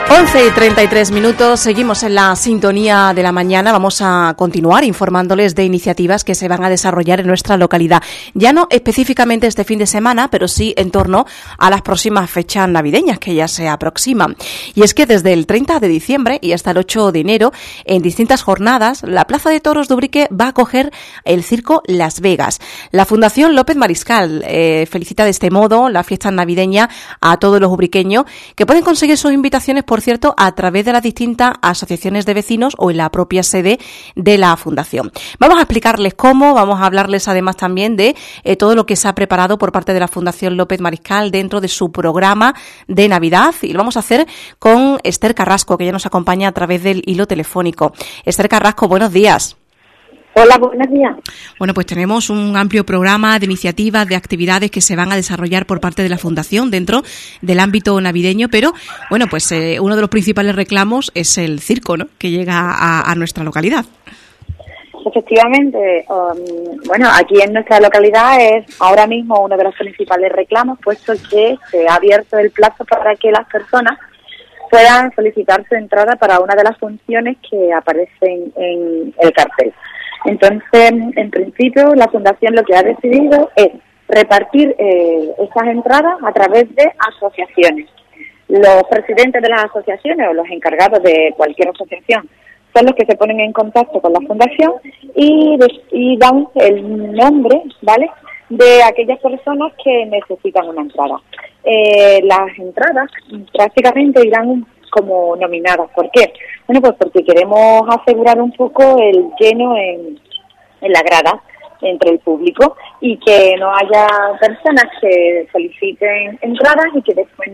11:33, seguimos en la sintonía de la mañana. Vamos a continuar informándoles de iniciativas que se van a desarrollar en nuestra localidad. Ya no específicamente este fin de semana, pero sí en torno a las próximas fechas navideñas que ya se aproximan. Y es que desde el 30 de diciembre y hasta el 8 de enero, en distintas jornadas, la Plaza de Toros de Ubrique va a acoger el Circo Las Vegas. La Fundación López Mariscal felicita de este modo la fiesta navideña a todos los ubriqueños, que pueden conseguir sus invitaciones, por cierto, a través de las distintas asociaciones de vecinos o en la propia sede de la Fundación. Vamos a explicarles cómo, vamos a hablarles además también de todo lo que se ha preparado por parte de la Fundación López Mariscal dentro de su programa de Navidad, y lo vamos a hacer con Esther Carrasco, que ya nos acompaña a través del hilo telefónico. Esther Carrasco, buenos días. Hola, buenos días. Bueno, pues tenemos un amplio programa de iniciativas, de actividades que se van a desarrollar por parte de la Fundación dentro del ámbito navideño, pero bueno, pues uno de los principales reclamos es el circo, ¿no?, que llega a nuestra localidad. Efectivamente, bueno, aquí en nuestra localidad es ahora mismo uno de los principales reclamos, puesto que se ha abierto el plazo para que las personas puedan solicitar su entrada para una de las funciones que aparecen en el cartel. Entonces, en principio, la Fundación lo que ha decidido es repartir esas entradas a través de asociaciones. Los presidentes de las asociaciones o los encargados de cualquier asociación son los que se ponen en contacto con la Fundación y dan el nombre, ¿vale?, de aquellas personas que necesitan una entrada. Las entradas prácticamente irán como nominadas. ¿Por qué? Bueno, pues porque queremos asegurar un poco el lleno en la grada entre el público y que no haya personas que soliciten entradas y que después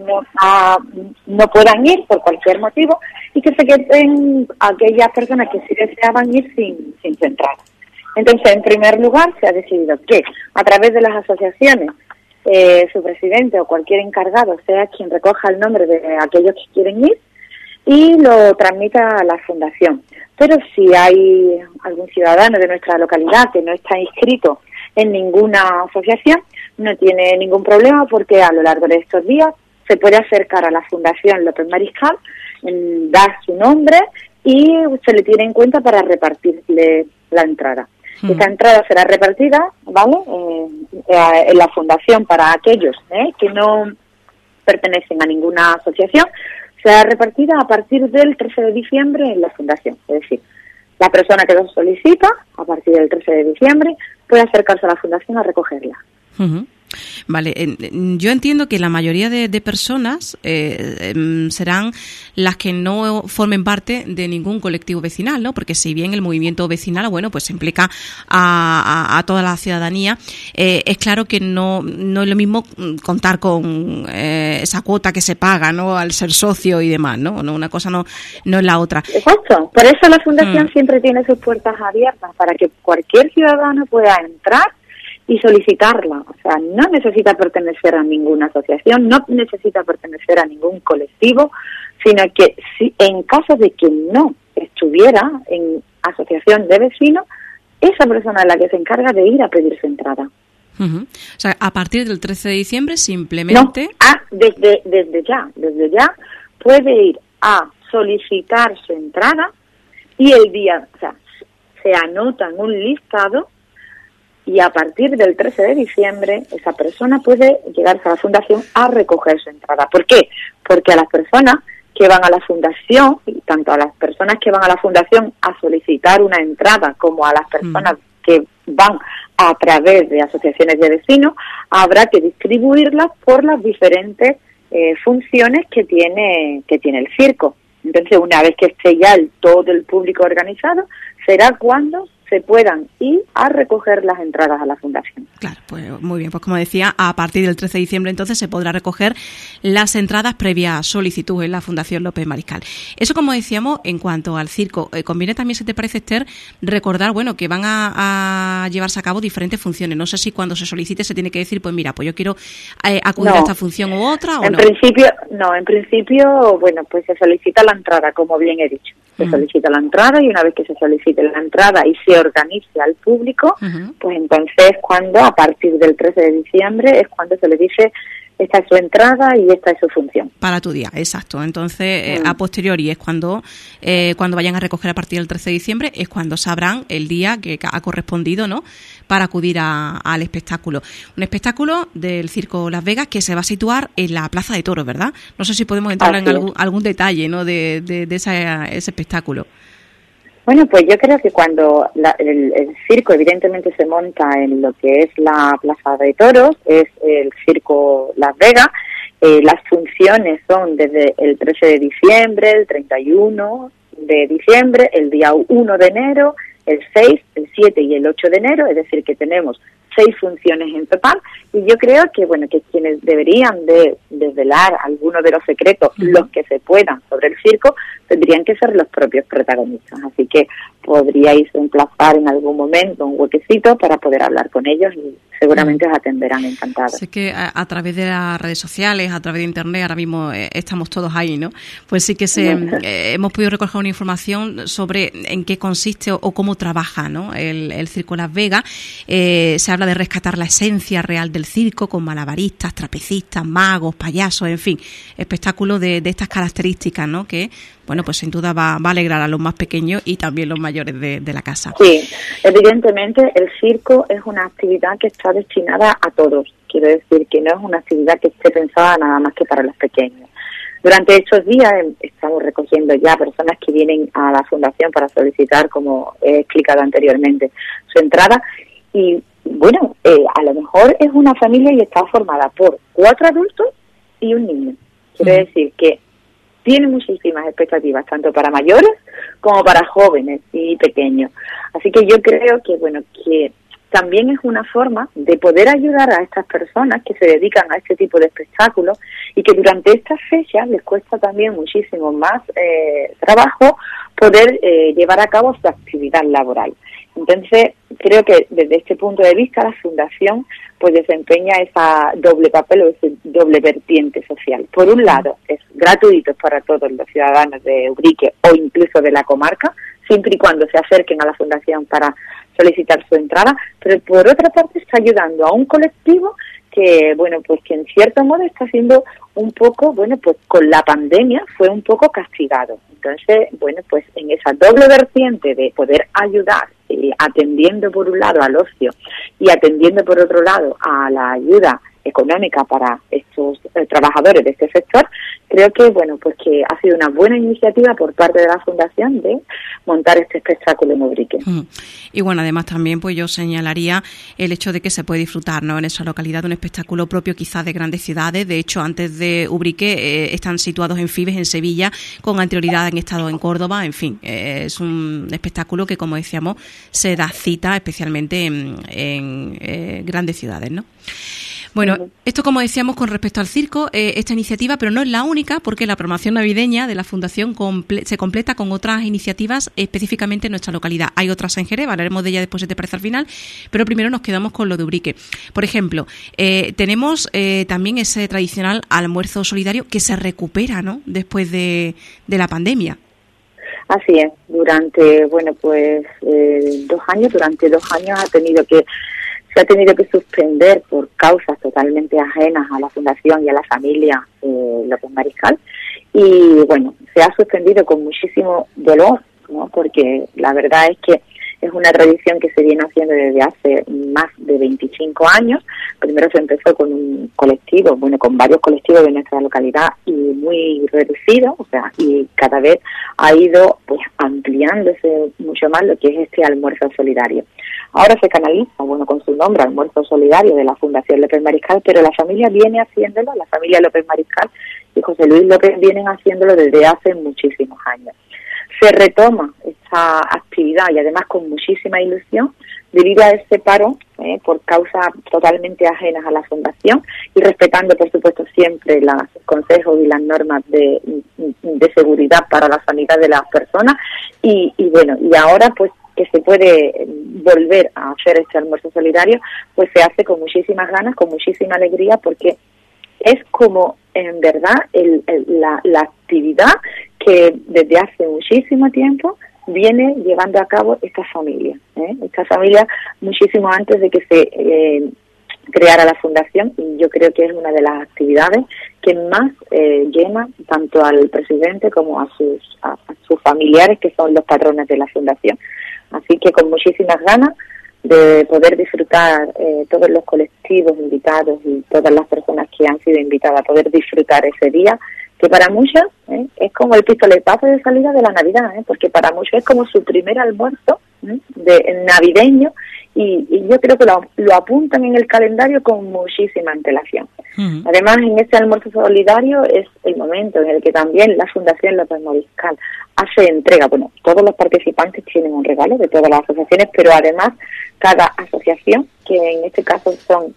no puedan ir por cualquier motivo y que se queden aquellas personas que sí deseaban ir sin su entrada. Entonces, en primer lugar, se ha decidido que a través de las asociaciones su presidente o cualquier encargado sea quien recoja el nombre de aquellos que quieren ir y lo transmita a la Fundación. Pero si hay algún ciudadano de nuestra localidad que no está inscrito en ninguna asociación, no tiene ningún problema, porque a lo largo de estos días se puede acercar a la Fundación López Mariscal, dar su nombre y se le tiene en cuenta para repartirle la entrada. Esta entrada será repartida, ¿vale?, en la Fundación para aquellos que no pertenecen a ninguna asociación. Será repartida a partir del 13 de diciembre en la Fundación. Es decir, la persona que lo solicita, a partir del 13 de diciembre, puede acercarse a la Fundación a recogerla. Uh-huh. Vale, yo entiendo que la mayoría de personas serán las que no formen parte de ningún colectivo vecinal, ¿no? Porque si bien el movimiento vecinal, bueno, pues implica a toda la ciudadanía, es claro que no es lo mismo contar con esa cuota que se paga, ¿no?, al ser socio y demás, ¿no? Una cosa no es la otra. Exacto, por eso la Fundación siempre tiene sus puertas abiertas para que cualquier ciudadano pueda entrar y solicitarla. O sea, no necesita pertenecer a ninguna asociación, no necesita pertenecer a ningún colectivo, sino que si en caso de que no estuviera en asociación de vecinos, esa persona es la que se encarga de ir a pedir su entrada. Uh-huh. O sea, a partir del 13 de diciembre simplemente... No, desde ya puede ir a solicitar su entrada y el día, o sea, se anota en un listado. Y a partir del 13 de diciembre, esa persona puede llegarse a la Fundación a recoger su entrada. ¿Por qué? Porque a las personas que van a la Fundación, y tanto a las personas que van a la Fundación a solicitar una entrada, como a las personas que van a través de asociaciones de vecinos, habrá que distribuirlas por las diferentes funciones que tiene el circo. Entonces, una vez que esté ya todo el público organizado, será cuando se puedan ir a recoger las entradas a la Fundación. Claro, pues muy bien, pues como decía, a partir del 13 de diciembre entonces se podrá recoger las entradas previa solicitud en la Fundación López Mariscal. Eso, como decíamos, en cuanto al circo. Conviene también, si te parece, Esther, recordar, bueno, que van a llevarse a cabo diferentes funciones. No sé si cuando se solicite se tiene que decir, pues mira, pues yo quiero acudir a esta función u otra, o en principio, bueno, pues se solicita la entrada, como bien he dicho. Se solicita la entrada y una vez que se solicite la entrada y se organice al público, pues entonces a partir del 13 de diciembre es cuando se le dice esta es su entrada y esta es su función. Para tu día, exacto. Entonces, a posteriori es cuando vayan a recoger a partir del 13 de diciembre, es cuando sabrán el día que ha correspondido, ¿no?, para acudir al espectáculo. Un espectáculo del Circo Las Vegas que se va a situar en la Plaza de Toros, ¿verdad? No sé si podemos entrar en algún detalle, ¿no?, de ese espectáculo. Bueno, pues yo creo que cuando el circo evidentemente se monta en lo que es la Plaza de Toros, es el Circo Las Vegas. Las funciones son desde el 13 de diciembre, el 31 de diciembre, el día 1 de enero, el 6, el 7 y el 8 de enero, es decir, que tenemos 6 funciones en total, y yo creo que que quienes deberían de desvelar algunos de los secretos, los que se puedan sobre el circo, tendrían que ser los propios protagonistas, así que podríais emplazar en algún momento un huequecito para poder hablar con ellos y seguramente os atenderán encantados. Sé que a través de las redes sociales, a través de internet, ahora mismo estamos todos ahí, ¿no? Pues sí que hemos podido recoger una información sobre en qué consiste o cómo trabaja, ¿no?, el Circo Las Vegas. Se habla de rescatar la esencia real del circo con malabaristas, trapecistas, magos, payasos, en fin, espectáculos de estas características, ¿no?, que pues sin duda va a alegrar a los más pequeños y también los mayores de la casa. Sí, evidentemente el circo es una actividad que está destinada a todos. Quiero decir que no es una actividad que esté pensada nada más que para los pequeños. Durante estos días estamos recogiendo ya personas que vienen a la fundación para solicitar, como he explicado anteriormente, su entrada. Y a lo mejor es una familia y está formada por 4 adultos y un niño. Quiero decir que tiene muchísimas expectativas, tanto para mayores como para jóvenes y pequeños. Así que yo creo que también es una forma de poder ayudar a estas personas que se dedican a este tipo de espectáculos y que durante estas fechas les cuesta también muchísimo más trabajo poder llevar a cabo su actividad laboral. Entonces, creo que desde este punto de vista la Fundación desempeña esa doble papel o ese doble vertiente social. Por un lado, es gratuito para todos los ciudadanos de Ubrique o incluso de la comarca, siempre y cuando se acerquen a la Fundación para solicitar su entrada, pero por otra parte está ayudando a un colectivo que, que en cierto modo está siendo un poco, con la pandemia fue un poco castigado. Entonces, en esa doble vertiente de poder ayudar, atendiendo por un lado al ocio y atendiendo por otro lado a la ayuda económica para estos trabajadores de este sector, creo que que ha sido una buena iniciativa por parte de la Fundación de montar este espectáculo en Ubrique. Y además también yo señalaría el hecho de que se puede disfrutar, ¿no?, en esa localidad de un espectáculo propio quizás de grandes ciudades. De hecho, antes de Ubrique están situados en Fibes, en Sevilla, con anterioridad han estado en Córdoba, en fin, es un espectáculo que, como decíamos, se da cita especialmente en grandes ciudades, ¿no? Esto, como decíamos, con respecto al circo, esta iniciativa, pero no es la única, porque la programación navideña de la Fundación se completa con otras iniciativas específicamente en nuestra localidad. Hay otras en Jerez, hablaremos de ellas después, si te parece, al final, pero primero nos quedamos con lo de Ubrique. Por ejemplo, tenemos también ese tradicional almuerzo solidario que se recupera, ¿no?, después de la pandemia. Así es, durante 2 años, se ha tenido que suspender por causas totalmente ajenas a la Fundación y a la familia López Mariscal, y se ha suspendido con muchísimo dolor, ¿no?, porque la verdad es que es una tradición que se viene haciendo desde hace más de 25 años. Primero se empezó con un colectivo, con varios colectivos de nuestra localidad y muy reducido, y cada vez ha ido ampliándose mucho más lo que es este almuerzo solidario. Ahora se canaliza, con su nombre, Almuerzo Solidario de la Fundación López Mariscal, pero la familia viene haciéndolo, la familia López Mariscal y José Luis López vienen haciéndolo desde hace muchísimos años. Se retoma esta actividad y además con muchísima ilusión debido a ese paro por causas totalmente ajenas a la Fundación y respetando, por supuesto, siempre los consejos y las normas de seguridad para la sanidad de las personas y ahora que se puede volver a hacer este almuerzo solidario, se hace con muchísimas ganas, con muchísima alegría, porque es como, en verdad, la actividad que desde hace muchísimo tiempo viene llevando a cabo esta familia muchísimo antes de que crear a la fundación, y yo creo que es una de las actividades que más llena tanto al presidente como a sus familiares, que son los patrones de la fundación. Así que con muchísimas ganas de poder disfrutar todos los colectivos invitados y todas las personas que han sido invitadas a poder disfrutar ese día, que para muchos es como el pistoletazo de salida de la Navidad, porque para muchos es como su primer almuerzo navideño, y yo creo que lo apuntan en el calendario con muchísima antelación. Uh-huh. Además, en ese almuerzo solidario es el momento en el que también la Fundación López Mariscal hace entrega. Bueno, todos los participantes tienen un regalo de todas las asociaciones, pero además cada asociación, que en este caso son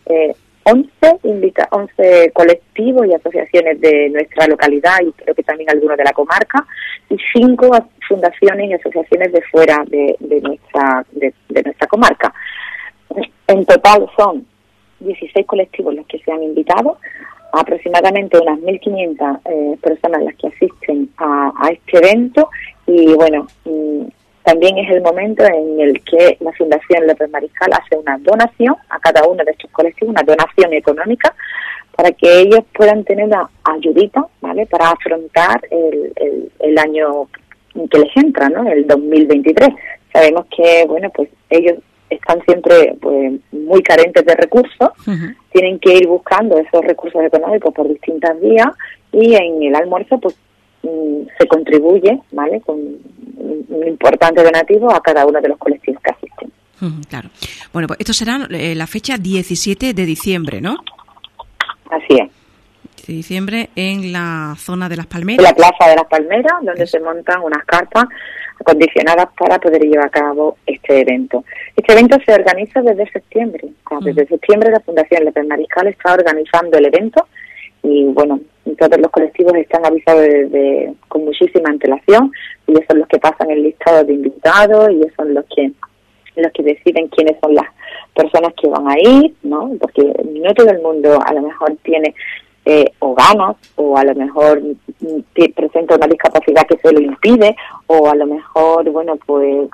11 colectivos y asociaciones de nuestra localidad, y creo que también algunos de la comarca, y 5 fundaciones y asociaciones de fuera de nuestra comarca. En total son 16 colectivos los que se han invitado, aproximadamente unas 1.500 personas las que asisten a este evento, y bueno, también es el momento en el que la Fundación López Mariscal hace una donación a cada uno de estos colectivos, una donación económica, para que ellos puedan tener una ayudita, ¿vale?, para afrontar el año que les entra, ¿no?, el 2023. Sabemos que, bueno, pues ellos están siempre pues muy carentes de recursos, uh-huh. Tienen que ir buscando esos recursos económicos por distintas vías, y en el almuerzo pues se contribuye, ¿vale?, con un importante donativo a cada uno de los colectivos que asisten. Claro. Bueno, pues esto será la fecha 17 de diciembre, ¿no? Así es. De diciembre en la zona de Las Palmeras. En la Plaza de Las Palmeras, donde se montan unas carpas acondicionadas para poder llevar a cabo este evento. Este evento se organiza desde septiembre. Desde septiembre la Fundación López Mariscal está organizando el evento, y bueno, todos los colectivos están avisados con muchísima antelación, y ellos son los que pasan el listado de invitados, y ellos son los que deciden quiénes son las personas que van a ir, ¿no? Porque no todo el mundo a lo mejor tiene o ganas, o a lo mejor presenta una discapacidad que se lo impide, o a lo mejor, bueno, pues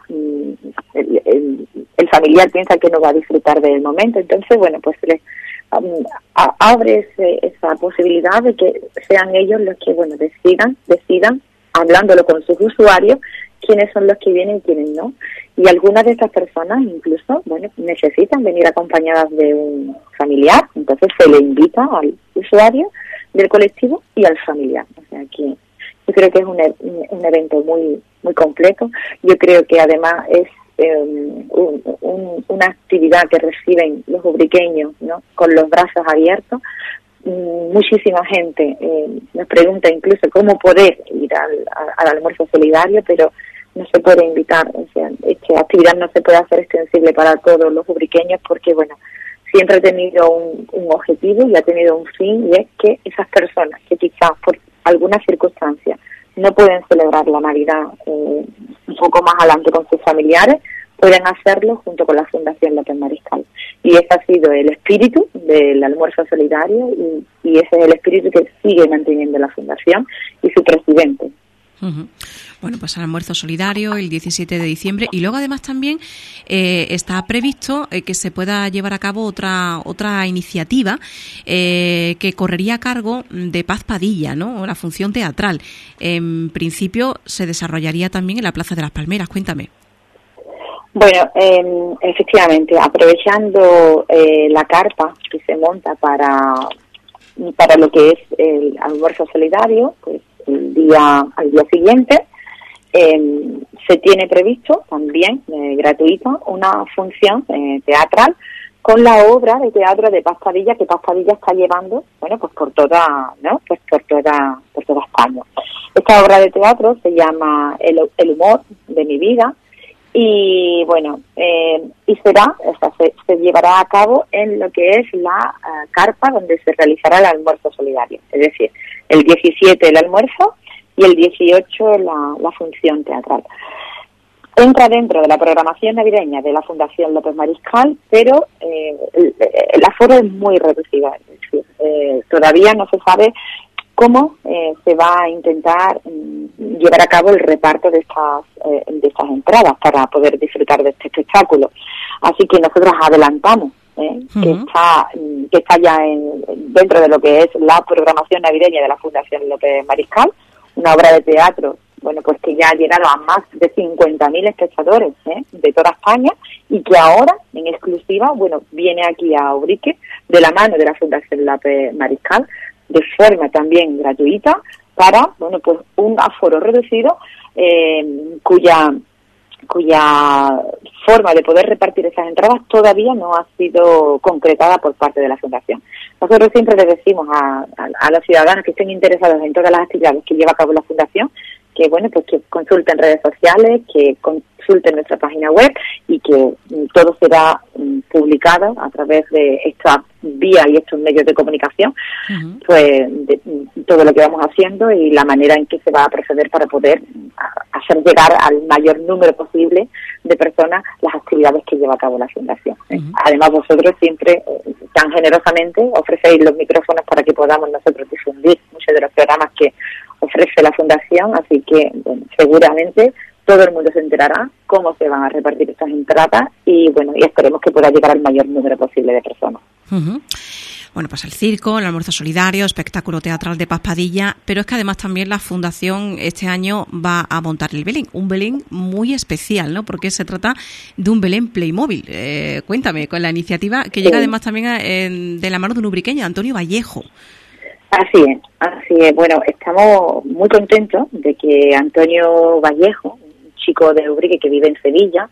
el familiar piensa que no va a disfrutar del momento. Entonces, bueno, pues abre esa posibilidad de que sean ellos los que, bueno, decidan, hablándolo con sus usuarios, quiénes son los que vienen y quiénes no. Y algunas de estas personas incluso, bueno, necesitan venir acompañadas de un familiar, entonces se le invita al usuario del colectivo y al familiar. O sea que yo creo que es un evento muy muy completo. Yo creo que además es una actividad que reciben los ubriqueños, ¿no?, con los brazos abiertos. Muchísima gente nos pregunta incluso cómo poder ir al almuerzo solidario, pero no se puede invitar, o sea, esta actividad no se puede hacer extensible para todos los ubriqueños, porque bueno, siempre ha tenido un objetivo y ha tenido un fin, y es que esas personas que quizás por alguna circunstancia no pueden celebrar la Navidad un poco más adelante con sus familiares, pueden hacerlo junto con la Fundación López Mariscal. Y ese ha sido el espíritu del almuerzo solidario, y ese es el espíritu que sigue manteniendo la Fundación y su presidente. Uh-huh. Bueno, pues el almuerzo solidario el 17 de diciembre, y luego además también está previsto que se pueda llevar a cabo otra iniciativa que correría a cargo de Paz Padilla, ¿no?, la función teatral. En principio se desarrollaría también en la Plaza de Las Palmeras. Cuéntame. Bueno, efectivamente, aprovechando la carpa que se monta para lo que es el almuerzo solidario, pues al día siguiente se tiene previsto también gratuita una función teatral con la obra de teatro de Paz Padilla, que Paz Padilla está llevando, bueno, pues por toda España. Esta obra de teatro se llama El humor de mi vida, y bueno, y se llevará a cabo en lo que es la carpa donde se realizará el almuerzo solidario, es decir, el 17 el almuerzo y el 18 la función teatral. Entra dentro de la programación navideña de la Fundación López Mariscal, pero el aforo es muy reducido, es decir, todavía no se sabe cómo se va a intentar llevar a cabo el reparto de estas entradas para poder disfrutar de este espectáculo. Así que nosotros adelantamos que está ya dentro de lo que es la programación navideña de la Fundación López Mariscal, una obra de teatro, bueno, pues que ya ha llegado a más de 50.000 espectadores de toda España, y que ahora, en exclusiva, bueno, viene aquí a Ubrique de la mano de la Fundación López Mariscal, de forma también gratuita, para, bueno, pues un aforo reducido, cuya forma de poder repartir esas entradas todavía no ha sido concretada por parte de la Fundación. Nosotros siempre les decimos a los ciudadanos que estén interesados en todas las actividades que lleva a cabo la Fundación, que bueno, pues que consulten redes sociales, que consulten nuestra página web, y que todo será publicado a través de esta vía y estos medios de comunicación, pues de todo lo que vamos haciendo y la manera en que se va a proceder para poder hacer llegar al mayor número posible de personas las actividades que lleva a cabo la Fundación. Además, vosotros siempre tan generosamente ofrecéis los micrófonos para que podamos nosotros difundir muchos de los programas que ofrece la Fundación, así que bueno, seguramente todo el mundo se enterará cómo se van a repartir estas entradas, y bueno, y esperemos que pueda llegar al mayor número posible de personas. Bueno, pues el circo, el almuerzo solidario, espectáculo teatral de Paz Padilla, pero es que además también la Fundación este año va a montar el Belén, un Belén muy especial, ¿no? Porque se trata de un Belén Playmobil. Cuéntame, con la iniciativa que llega además también de la mano de un ubriqueño, Antonio Vallejo. Así es. Bueno, estamos muy contentos de que Antonio Vallejo, un chico de Ubrique que vive en Sevilla,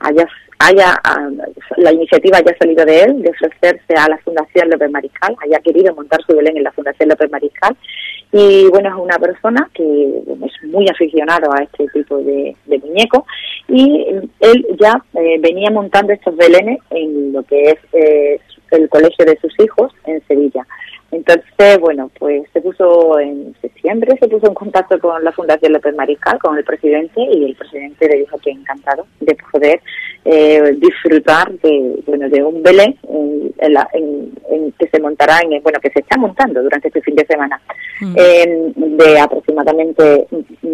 la iniciativa haya salido de él, de ofrecerse a la Fundación López Mariscal, haya querido montar su Belén en la Fundación López Mariscal, y bueno, es una persona que es muy aficionado a este tipo de muñecos, y él ya venía montando estos belenes en lo que es el colegio de sus hijos en Sevilla. Entonces, bueno, pues en septiembre se puso en contacto con la Fundación López Mariscal, con el presidente, y el presidente le dijo que encantado de poder disfrutar de un Belén que se montará que se está montando durante este fin de semana, de aproximadamente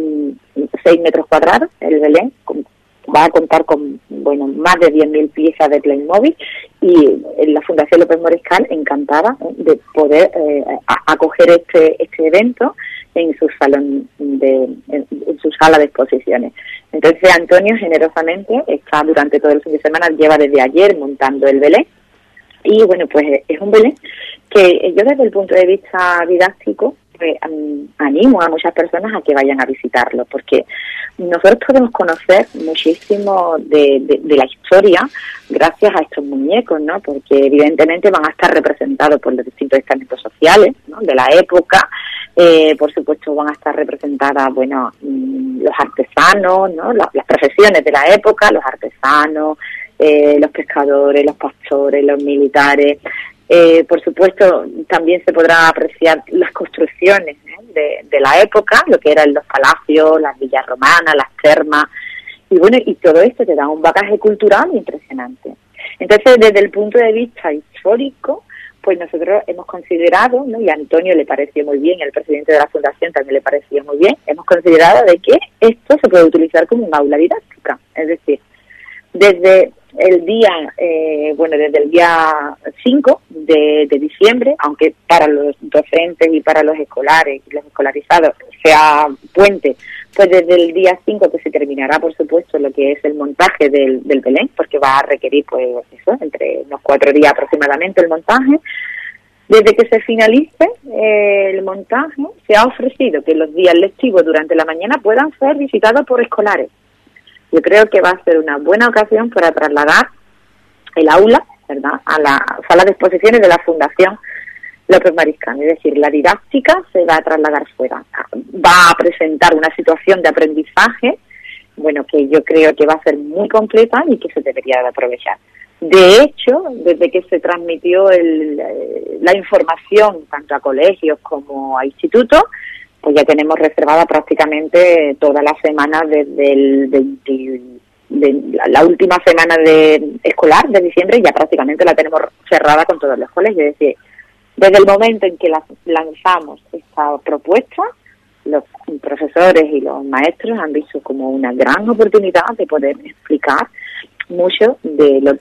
6 metros cuadrados. El Belén va a contar con más de 10.000 piezas de Playmobil, y la Fundación López Mariscal encantada de poder acoger este evento en su salón en su sala de exposiciones. Entonces Antonio generosamente está durante todo el fin de semana, lleva desde ayer montando el Belén, y bueno, pues es un Belén que yo desde el punto de vista didáctico pues animo a muchas personas a que vayan a visitarlo, porque nosotros podemos conocer muchísimo de la historia gracias a estos muñecos, ¿no? Porque evidentemente van a estar representados por los distintos estamentos sociales, ¿no?, de la época. Por supuesto van a estar representadas, los artesanos, ¿no?, las profesiones de la época, los artesanos, los pescadores, los pastores, los militares. Por supuesto, también se podrá apreciar las construcciones de la época, lo que eran los palacios, las villas romanas, las termas, y todo esto te da un bagaje cultural impresionante. Entonces, desde el punto de vista histórico, pues nosotros hemos considerado, ¿no?, y a Antonio le pareció muy bien, el presidente de la Fundación también le pareció muy bien, hemos considerado de que esto se puede utilizar como un aula didáctica, es decir, desde el día 5 de diciembre, aunque para los docentes y para los escolares y los escolarizados sea puente, pues desde el día 5 que se terminará, por supuesto, lo que es el montaje del Belén, porque va a requerir, entre unos 4 días aproximadamente el montaje. Desde que se finalice el montaje, se ha ofrecido que los días lectivos durante la mañana puedan ser visitados por escolares. Yo creo que va a ser una buena ocasión para trasladar el aula, ¿verdad?, a la sala de exposiciones de la Fundación López Mariscal. Es decir, la didáctica se va a trasladar fuera. Va a presentar una situación de aprendizaje, que yo creo que va a ser muy completa y que se debería de aprovechar. De hecho, desde que se transmitió la información tanto a colegios como a institutos, pues ya tenemos reservada prácticamente toda la semana desde la última semana escolar de diciembre, ya prácticamente la tenemos cerrada con todos los colegios. Es decir, desde el momento en que lanzamos esta propuesta, los profesores y los maestros han visto como una gran oportunidad de poder explicar mucho de lo que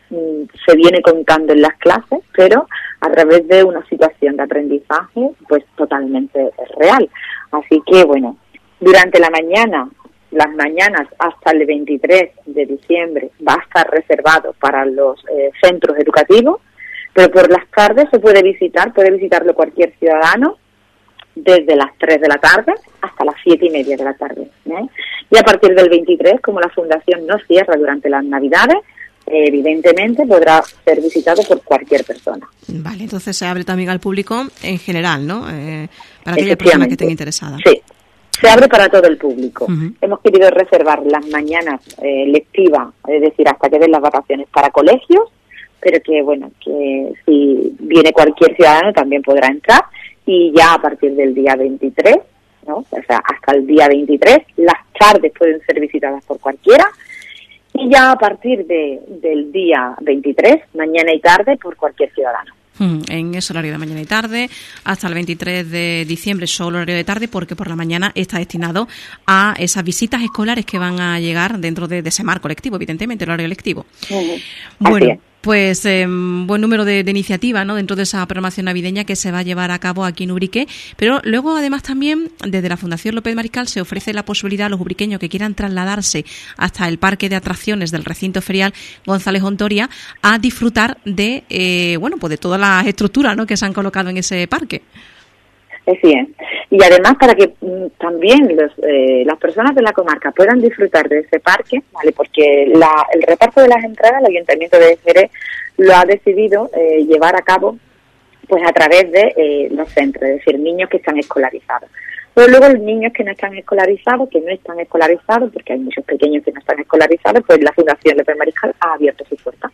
se viene contando en las clases, pero a través de una situación de aprendizaje pues totalmente real. Así que bueno, durante las mañanas hasta el 23 de diciembre va a estar reservado para los centros educativos, pero por las tardes puede visitarlo cualquier ciudadano desde las 3 de la tarde hasta las 7:30 de la tarde. Y a partir del 23, como la Fundación no cierra durante las Navidades, evidentemente podrá ser visitado por cualquier persona. Vale, entonces se abre también al público en general, ¿no? Para aquellas personas que estén interesadas. Sí, se abre para todo el público. Uh-huh. Hemos querido reservar las mañanas lectivas, es decir, hasta que den las vacaciones, para colegios, pero que bueno, que si viene cualquier ciudadano también podrá entrar, y ya a partir del día 23, ¿no? O sea, hasta el día 23, las tardes pueden ser visitadas por cualquiera, y ya a partir del día 23, mañana y tarde, por cualquier ciudadano. En ese horario de mañana y tarde, hasta el 23 de diciembre solo horario de tarde, porque por la mañana está destinado a esas visitas escolares que van a llegar dentro de ese marco lectivo, evidentemente, el horario lectivo. Bueno, pues buen número de iniciativas, ¿no?, dentro de esa programación navideña que se va a llevar a cabo aquí en Ubrique, pero luego además también desde la Fundación López Mariscal se ofrece la posibilidad a los ubriqueños que quieran trasladarse hasta el parque de atracciones del recinto ferial González Hontoria a disfrutar de pues de todas las estructuras, ¿no?, que se han colocado en ese parque. Sí, y además para que también las personas de la comarca puedan disfrutar de ese parque, ¿vale? Porque el reparto de las entradas, el Ayuntamiento de Jerez lo ha decidido llevar a cabo pues a través de los centros, es decir, niños que están escolarizados. Pero luego los niños que no están escolarizados, porque hay muchos pequeños que no están escolarizados, pues la Fundación López Mariscal ha abierto sus puertas.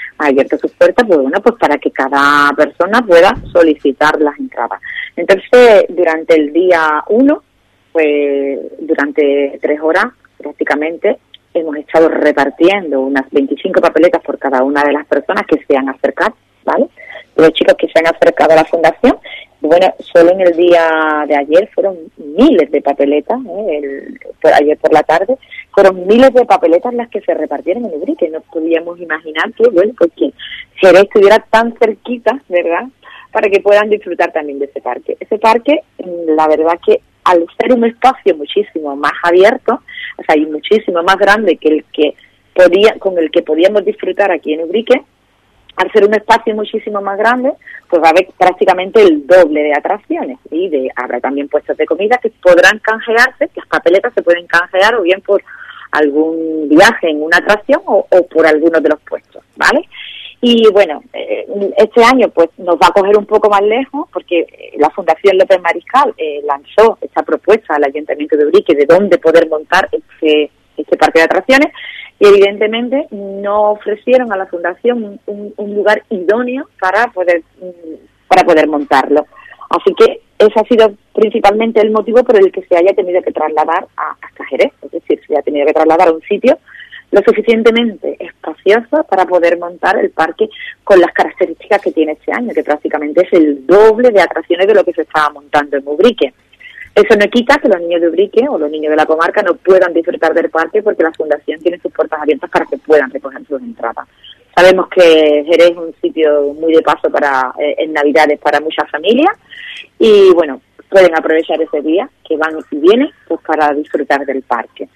Pues para que cada persona pueda solicitar las entradas. Entonces, durante el día 1, pues durante 3 horas prácticamente hemos estado repartiendo unas 25 papeletas por cada una de las personas que se han acercado, ¿vale? Los chicos que se han acercado a la fundación. Y bueno, solo en el día de ayer fueron miles de papeletas, ayer por la tarde, fueron miles de papeletas las que se repartieron en Ubrique. No podíamos imaginar que, bueno, pues que Jerez estuviera tan cerquita, ¿verdad?, para que puedan disfrutar también de ese parque. Ese parque, la verdad que al ser un espacio muchísimo más abierto, o sea, y muchísimo más grande que con el que podíamos disfrutar aquí en Ubrique, al ser un espacio muchísimo más grande, pues va a haber prácticamente el doble de atracciones, y habrá también puestos de comida que podrán canjearse, las papeletas se pueden canjear o bien por algún viaje en una atracción o por algunos de los puestos, ¿vale? Y bueno, este año pues nos va a coger un poco más lejos, porque la Fundación López Mariscal lanzó esta propuesta al Ayuntamiento de Ubrique de dónde poder montar este parque de atracciones, y evidentemente no ofrecieron a la Fundación un lugar idóneo para poder montarlo. Así que ese ha sido principalmente el motivo por el que se haya tenido que trasladar hasta Jerez, es decir, se ha tenido que trasladar a un sitio lo suficientemente espacioso para poder montar el parque con las características que tiene este año, que prácticamente es el doble de atracciones de lo que se estaba montando en Ubrique. Eso no quita que los niños de Ubrique o los niños de la comarca no puedan disfrutar del parque, porque la Fundación tiene sus puertas abiertas para que puedan recoger sus entradas. Sabemos que Jerez es un sitio muy de paso en Navidades para muchas familias, y bueno, pueden aprovechar ese día que van y vienen pues para disfrutar del parque.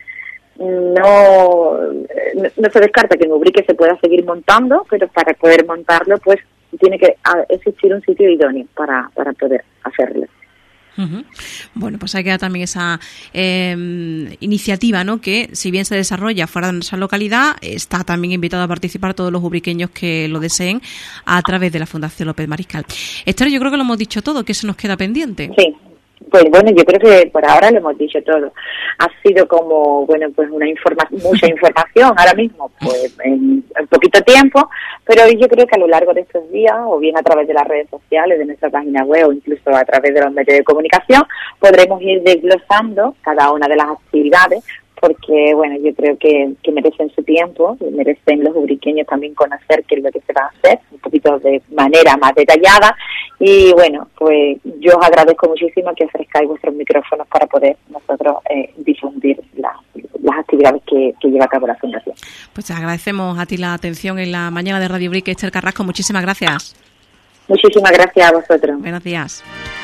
No se descarta que en Ubrique se pueda seguir montando, pero para poder montarlo pues tiene que existir un sitio idóneo para poder hacerlo. Uh-huh. Bueno, pues hay que dar también esa iniciativa, ¿no?, que si bien se desarrolla fuera de nuestra localidad, está también invitado a participar todos los ubriqueños que lo deseen a través de la Fundación López Mariscal. Esther, yo creo que lo hemos dicho todo, que se nos queda pendiente. Sí. Pues bueno, yo creo que por ahora lo hemos dicho todo. Ha sido como, bueno, pues mucha información ahora mismo, pues en poquito tiempo, pero yo creo que a lo largo de estos días, o bien a través de las redes sociales, de nuestra página web, o incluso a través de los medios de comunicación, podremos ir desglosando cada una de las actividades porque bueno, yo creo que merecen su tiempo, merecen los ubriqueños también conocer qué es lo que se va a hacer, un poquito de manera más detallada, y bueno, pues yo os agradezco muchísimo que ofrezcáis vuestros micrófonos para poder nosotros difundir las actividades que lleva a cabo la Fundación. Pues agradecemos a ti la atención en la mañana de Radio Brick, Esther Carrasco, muchísimas gracias. Muchísimas gracias a vosotros. Buenos días.